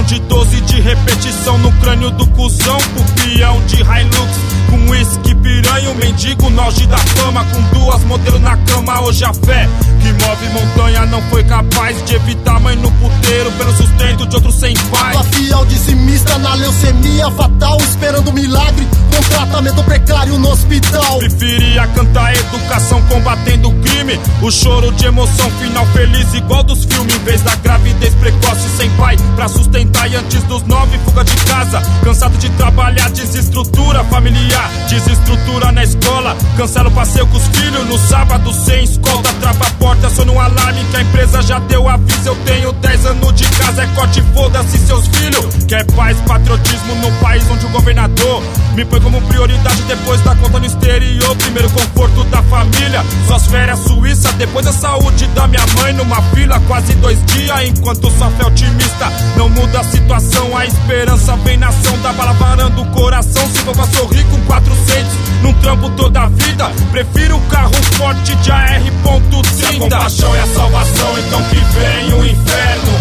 Injeção de 12 de repetição no crânio do cuzão. Pupião de Hilux com uísque, piranha, um mendigo, noje da fama. Com duas modelos na cama, hoje a fé que move montanha não foi capaz de evitar mãe no puteiro pelo sustento de outros sem pai. A fiel dizimista na leucemia fatal, esperando um milagre com tratamento precário no hospital. Preferia cantar educação combatendo o crime, o choro de emoção final feliz igual dos filmes. Em vez da gravidez precoce sem pai pra sustentar e antes dos 9 fuga de casa. Cansado de trabalhar, desestrutura familiar, desestrutura na escola. Cancela o passeio com os filhos no sábado sem escolta. Trava a porta, só no alarme que a empresa já deu aviso. Eu tenho 10 anos de casa, é corte, foda-se seus filhos. Quer paz, patriotismo no país onde o governador me põe como prioridade depois da conta no exterior. Primeiro conforto da família, suas férias Suíça, depois a saúde da minha mãe numa fila quase 2 dias. Enquanto sua fé otimista não muda a situação, a esperança vem na ação da bala varando o coração. Se for pra sorrir com 400 num trampo toda a vida, prefiro o carro forte de AR.30. Se a compaixão é a salvação, então que vem o inferno.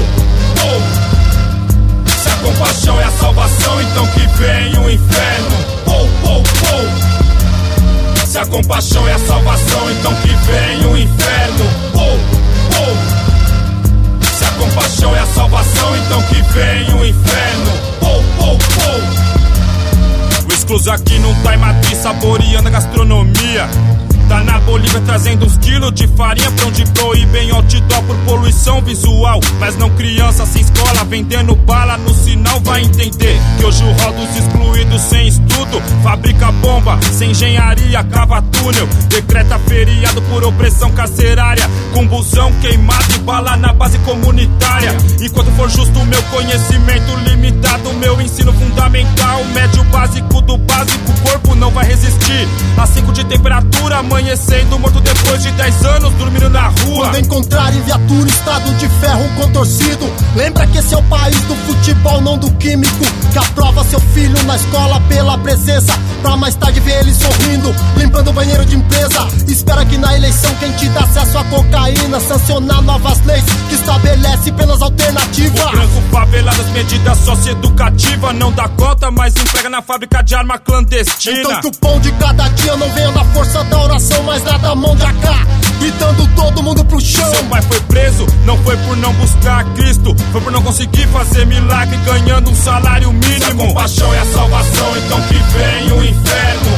Se a compaixão é a salvação, então que vem o inferno. Se a compaixão é a salvação, então que vem o inferno. Se a compaixão é a salvação, então que vem o inferno. O excluso aqui não tá em Madrid saboreando a gastronomia. Tá na Bolívia trazendo uns quilos de farinha pra onde proíbem outdoor por poluição visual. Mas não criança sem escola, vendendo bala no sinal. Vai entender que hoje o roda os excluídos sem estudo. Fabrica bomba, sem engenharia, cava túnel. Decreta feriado por opressão carcerária. Com busão queimado e bala na base comunitária. Enquanto for justo o meu conhecimento limitado, meu ensino fundamental, médio básico do básico, o corpo não vai resistir a 5 de temperatura, amanhecendo morto depois de 10 anos dormindo na rua. Quando encontrar em viatura estado de ferro contorcido, lembra que esse é o país do futebol, não do químico. Que aprova seu filho na escola pela presença, pra mais tarde ver ele sorrindo, limpando o banheiro de empresa. Espera que na eleição quem te dá acesso à cocaína sancionar novas leis que estabelece penas alternativas. O branco faveladas, medidas socioeducativa, não dá conta, mas emprega na fábrica de arma clandestina. Então que o pão de cada dia não venha na força da oração, mas lá da mão de AK, gritando todo mundo pro chão. Seu pai foi preso, não foi por não buscar Cristo, foi por não conseguir fazer milagre ganhando um salário mínimo. Se a compaixão é a salvação, então que vem o inferno.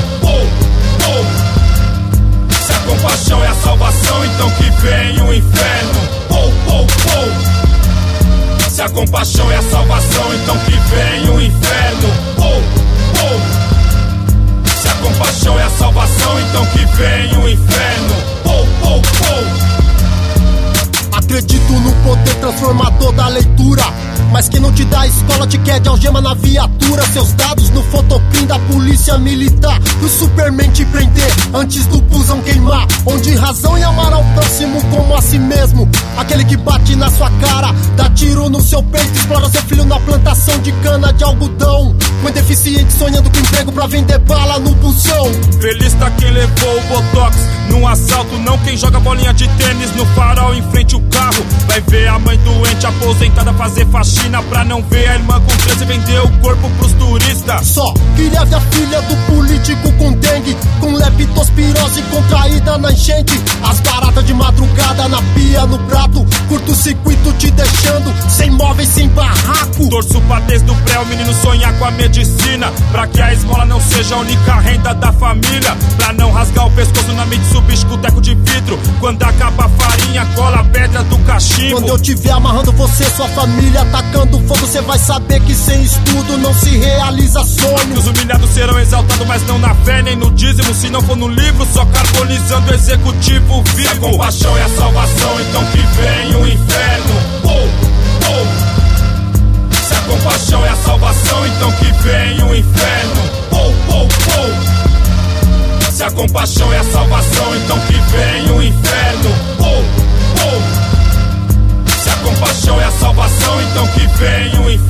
Se a compaixão é a salvação, então que vem o inferno. Se a compaixão é a salvação, então que vem o inferno. Se a compaixão é a salvação, então que vem o inferno. Acredito no poder transformador da leitura, mas quem não te dá a escola te quer de algema na viatura. Seus dados no fotoprim da polícia militar, pro Superman te prender antes do busão queimar. Onde razão e amar ao próximo como a si mesmo. Aquele que bate na sua cara, dá tiro no seu peito, explora seu filho na plantação de cana de algodão. Mãe deficiente sonhando com emprego pra vender bala no busão. Feliz tá quem levou o botox num assalto, não quem joga bolinha de tênis no farol em frente ao carro. Vai ver a mãe doente aposentada fazer faxina pra não ver a irmã com câncer e vender o corpo pros turistas. Só que leve a filha do político com dengue, com leptospirose contraída na enchente. As baratas de madrugada na pia, no prato, curto-circuito te deixando sem móveis, sem barraco. Torço pra desde o pré o menino sonhar com a medicina, pra que a esmola não seja a única renda da família. Pra não rasgar o pescoço na Mitsubishi com teco de vidro. Quando acaba a farinha, cola a pedra do cachimbo. Quando eu tiver amarrando você, sua família atacando fogo, você vai saber que sem estudo não se realiza sonho. Os humilhados serão exaltados, mas não na fé nem no dízimo. Se não for no livro, só carbonizando o executivo vivo. Se a compaixão é a salvação, então que vem o inferno. Se a compaixão é a salvação, então que vem o inferno. Se a compaixão é a salvação, então que vem o inferno. Se a compaixão é a salvação, então que vem o inferno.